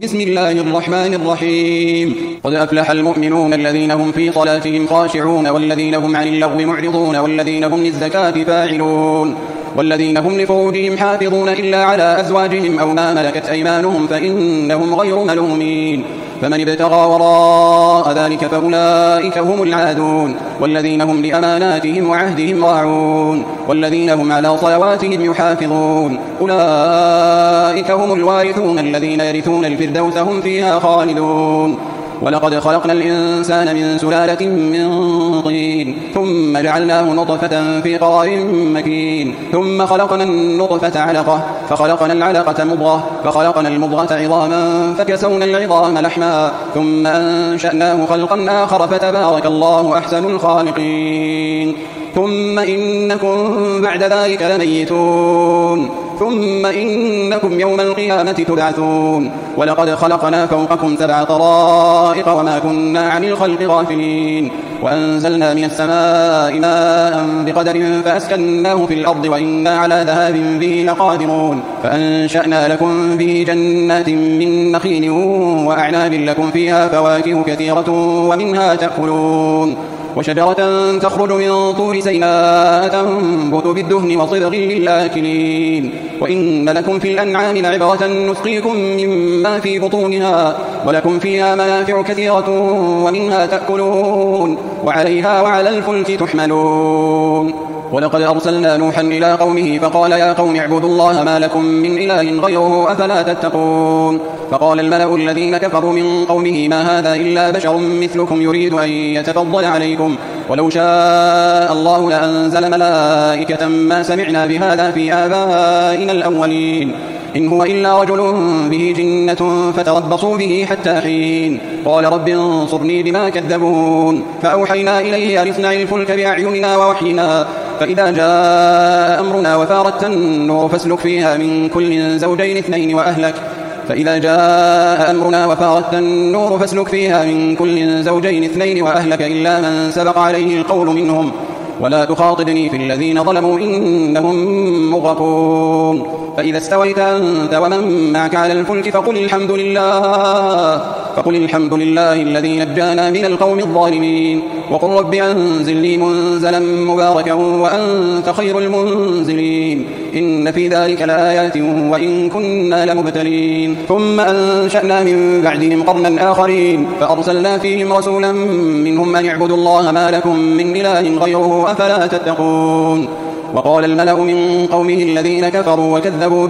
بسم الله الرحمن الرحيم. قد أفلح المؤمنون الذين هم في صلاتهم خاشعون والذين هم عن اللغو معرضون والذين هم للزكاة فاعلون والذين هم لفروجهم حافظون إلا على أزواجهم أو ما ملكت أيمانهم فإنهم غير ملومين. فمن ابتغى وراء ذلك فأولئك هم العادون والذين هم لأماناتهم وعهدهم راعون والذين هم على صلواتهم يحافظون أولئك هم الوارثون الذين يرثون الفردوس هم فيها خالدون. ولقد خلقنا الإنسان من سلالة من طين ثم جعلناه نطفة في قرار مكين ثم خلقنا النطفة علقة فخلقنا العلقة مضغة فخلقنا المضغة عظاما فكسونا العظام لحما ثم أنشأناه خلقا آخر فتبارك الله أحسن الخالقين. ثم إنكم بعد ذلك لميتون ثم إنكم يوم القيامة تبعثون. ولقد خلقنا فوقكم 7 طرائق وما كنا عن الخلق غافلين وأنزلنا من السماء ماء بقدر فأسكناه في الأرض وإنا على ذهاب به لقادرون. فأنشأنا لكم به جنات من نخيل وأعناب لكم فيها فواكه كثيرة ومنها تأكلون وشجرة تخرج من طور سيناء تنبت بالدهن وصبغ للآكلين. وإن لكم في الأنعام لعبرة نسقيكم مما في بطونها ولكم فيها منافع كثيرة ومنها تأكلون وعليها وعلى الفلك تحملون. ولقد أرسلنا نوحا إلى قومه فقال يا قوم اعبدوا الله ما لكم من إله غيره أفلا تتقون. فقال الملأ الذين كفروا من قومه ما هذا إلا بشر مثلكم يريد أن يتفضل عليكم ولو شاء الله لأنزل ملائكة ما سمعنا بهذا في آبائنا الأولين إن هو إلا رجل به جنة فتربصوا به حتى حين. قال رب انصرني بما كذبون. فأوحينا إليه أن اصنع الفلك بأعيننا ووحينا فإذا جاء أمرنا وفارت النور فاسلك فيها من كل زوجين اثنين وأهلك إلا من سبق عليه القول منهم ولا تخاطبني في الذين ظلموا إنهم مغرقون. فإذا استويت أنت ومن معك على الفلك فقل الحمد لله الذي نجانا من القوم الظالمين وقل رب أنزلني منزلا مباركا وأنت خير المنزلين إن في ذلك لآيات وإن كنا لمبتلين. ثم أنشأنا من بعدهم قرنا آخرين فأرسلنا فيهم رسولا منهم أن اعبدوا الله ما لكم من إله غيره أفلا تتقون. وقال الملأ من قومه الذين كفروا وكذبوا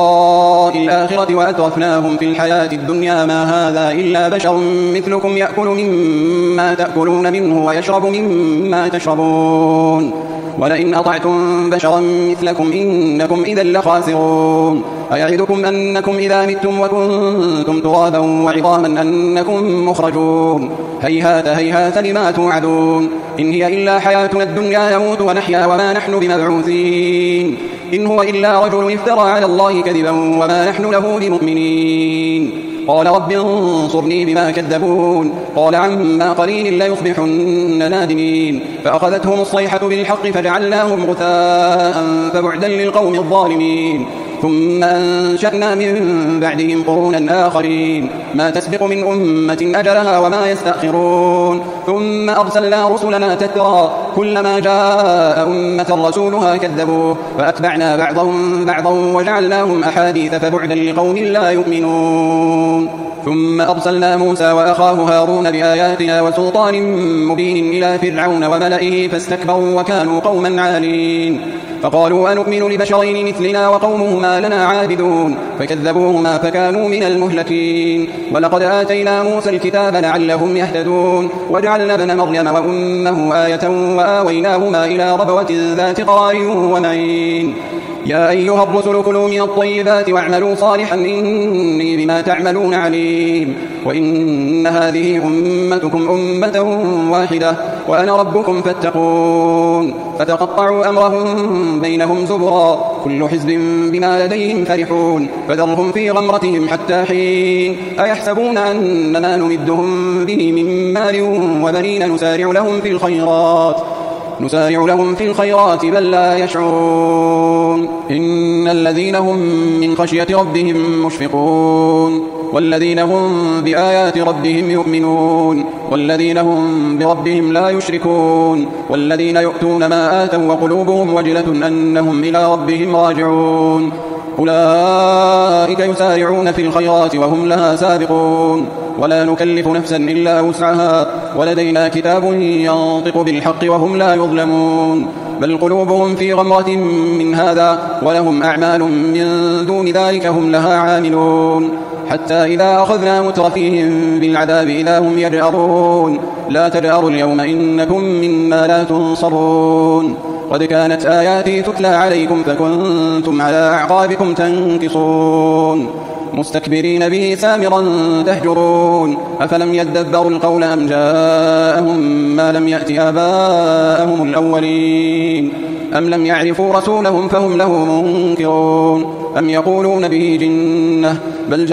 بلقاء الآخرة وأترفناهم في الحياة الدنيا ما هذا إلا بشر مثلكم يأكل مما تأكلون منه ويشرب مما تشربون ولئن أطعتم بشرا مثلكم إنكم إذا لخاسرون. أيعدكم أنكم إذا متم وكنتم ترابا وعظاما أنكم مخرجون هيهات هيهات لما توعدون إن هي إلا حياتنا الدنيا نموت ونحيا وما نحن بمبعوثين إن هو إلا رجل افترى على الله كذبا وما نحن له بمؤمنين. قال رب انصرني بما كذبون. قال عما قليل ليصبحن نادمين فأخذتهم الصيحة بالحق فجعلناهم غثاء فبعدا للقوم الظالمين. ثم أنشأنا من بعدهم قرونا آخرين ما تسبق من أمة أجلها وما يستأخرون. ثم أرسلنا رسلنا تترى كلما جاء أمة رسولها كذبوه فأتبعنا بعضهم بعضا وجعلناهم أحاديث فبعدا لقوم لا يؤمنون. ثم أرسلنا موسى وأخاه هارون بآياتنا وسلطان مبين إلى فرعون وملئه فاستكبروا وكانوا قوما عالين فقالوا أنؤمن لبشرين مثلنا وقومهما لنا عابدون فكذبوهما فكانوا من المهلكين. ولقد آتينا موسى الكتاب لعلهم يهتدون وجعلنا ابن مريم وأمه آية وآويناهما إلى ربوة ذات قرار ومعين. يا أيها الرسل كلوا من الطيبات واعملوا صالحا إني بما تعملون عليم. وإن هذه أمتكم أمة واحدة وأنا ربكم فاتقون. فتقطعوا أمرهم بينهم زبرا كل حزب بما لديهم فرحون فذرهم في غمرتهم حتى حين. أيحسبون أننا نمدهم به من مال وبنين نسارع لهم في الخيرات بل لا يشعرون. إن الذين هم من خشية ربهم مشفقون والذين هم بآيات ربهم يؤمنون والذين هم بربهم لا يشركون والذين يؤتون ما آتوا وقلوبهم وجلة أنهم إلى ربهم راجعون أولئك يسارعون في الخيرات وهم لها سابقون ولا نكلف نفسا إلا وسعها ولدينا كتاب ينطق بالحق وهم لا يظلمون بل قلوبهم في غمرة من هذا ولهم أعمال من دون ذلك هم لها عاملون حتى إذا أخذنا مترفيهم بالعذاب إذا هم يجأرون لا تجأروا اليوم إنكم منا لا تنصرون قد كانت آياتي تتلى عليكم فكنتم على أعقابكم تنكصون مستكبرين به سامرا تهجرون أفلم يدبروا القول أم جاءهم ما لم يأت آباءهم الأولين أم لم يعرفوا رسولهم فهم له منكرون أم يقولون به جنة بل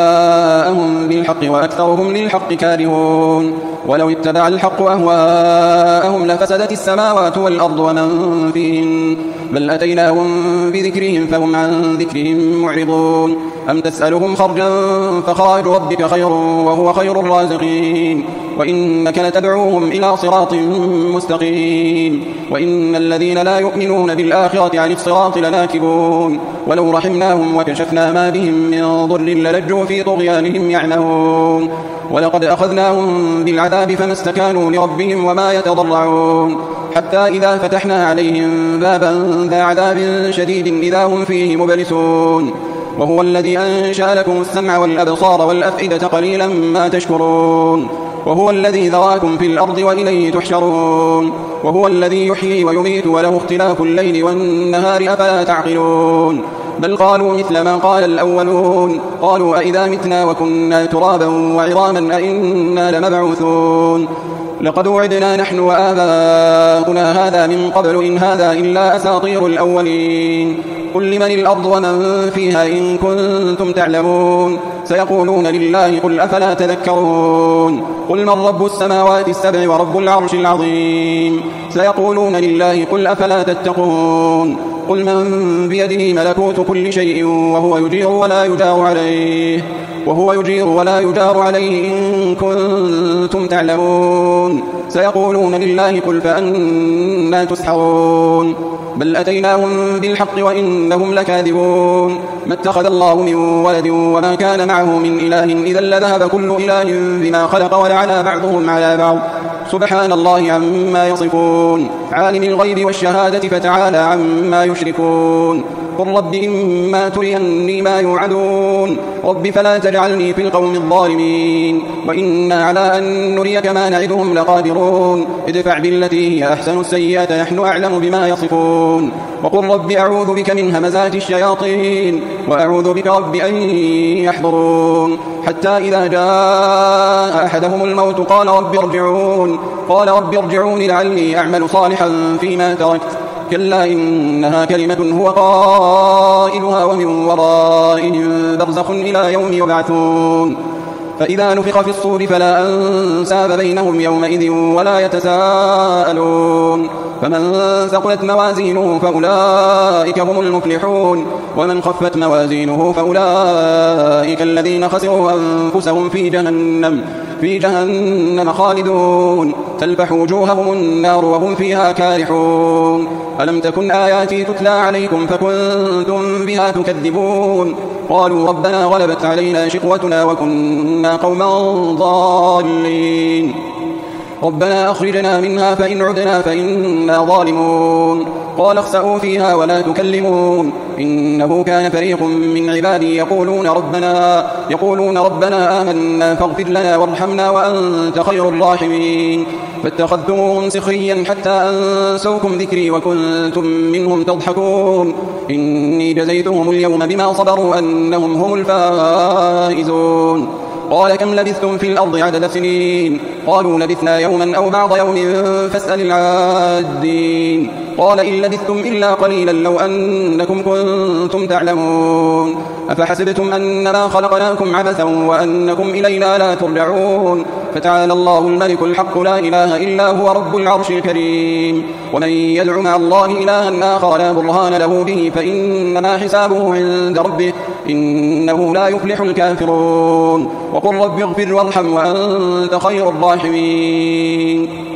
جاءهم بالحق وأكثرهم للحق كارهون ولو اتبع الحق أهواءهم لفسدت السماوات والأرض ومن فيهن بل أتيناهم بذكرهم فهم عن ذكرهم معرضون أم تسألهم خرجا فخراج ربك خير وهو خير الرازقين وإنك لتدعوهم إلى صراط مستقيم وإن الذين لا يؤمنون بالآخرة عن الصراط لناكبون ولو رحمناهم وكشفنا ما بهم من ضر للجوا في طغيانهم يعمهون ولقد أخذناهم بالعذاب فما استكانوا لربهم وما يتضرعون حتى إذا فتحنا عليهم بابا ذا عذاب شديد إذا هم فيه مبلسون وهو الذي أنشأ لكم السمع والأبصار والأفئدة قليلا ما تشكرون وهو الذي ذراكم في الأرض وإليه تحشرون وهو الذي يحيي ويميت وله اختلاف الليل والنهار أفلا تعقلون بل قالوا مثل ما قال الأولون قالوا أئذا متنا وكنا ترابا وعظاما أئنا لمبعوثون لقد وعدنا نحن وآباؤنا هذا من قبل إن هذا إلا أساطير الأولين قل لمن الأرض ومن فيها إن كنتم تعلمون سيقولون لله قل أفلا تذكرون قل من رب السماوات السبع ورب العرش العظيم سيقولون لله قل أفلا تتقون قل من بيده ملكوت كل شيء وهو يجير ولا يجار عليه إن كنتم تعلمون سيقولون لله قل فأنى تسحرون بل أتيناهم بالحق وإنهم لكاذبون ما اتخذ الله من ولد وما كان معه من إله إذا لذهب كل إله بما خلق ولعلى بعضهم على بعض سبحان الله عما يصفون عالم الغيب والشهادة فتعالى عما يشركون قل رب إما تريني ما يوعدون رب فلا تجعلني في القوم الظالمين وإنا على أن نريك ما نعدهم لقادرون ادفع بالتي هي أحسن السيئة نحن أعلم بما يصفون وقل رب أعوذ بك من همزات الشياطين وأعوذ بك رب أن يحضرون حتى إذا جاء أحدهم الموت قال رب ارجعون لعلي أعمل صالحا فيما تركت كلا إنها كلمة هو قائلها ومن ورائهم برزخ إلى يوم يبعثون فإذا نفخ في الصور فلا أنساب بينهم يومئذ ولا يتساءلون فمن ثقلت موازينه فأولئك هم المفلحون ومن خفت موازينه فأولئك الذين خسروا أنفسهم في جهنم خالدون تلفح وجوههم النار وهم فيها كالحون ألم تكن آياتي تتلى عليكم فكنتم بها تكذبون قالوا ربنا غلبت علينا شقوتنا وكنا قوما ضالين ربنا أخرجنا منها فإن عدنا فإنا ظالمون قال اخسئوا فيها ولا تكلمون إنه كان فريق من عبادي يقولون ربنا آمنا فاغفر لنا وارحمنا وأنت خير الراحمين فاتخذتموهم سخريا حتى أنسوكم ذكري وكنتم منهم تضحكون إني جزيتهم اليوم بما صبروا أنهم هم الفائزون قال كم لبثتم في الأرض عدد سنين قالوا لبثنا يوما أو بعض يوم فاسأل العادين قال إن لبثتم إلا قليلا لو أنكم كنتم تعلمون أفحسبتم أنما خلقناكم عبثا وأنكم إلينا لا ترجعون فتعالى الله الملك الحق لا إله إلا هو رب العرش الكريم. ومن يدع مع الله إلها آخر لا برهان له به فإنما حسابه عند ربه إنه لا يفلح الكافرون. وقل رب اغفر وارحم وأنت خير الراحمين.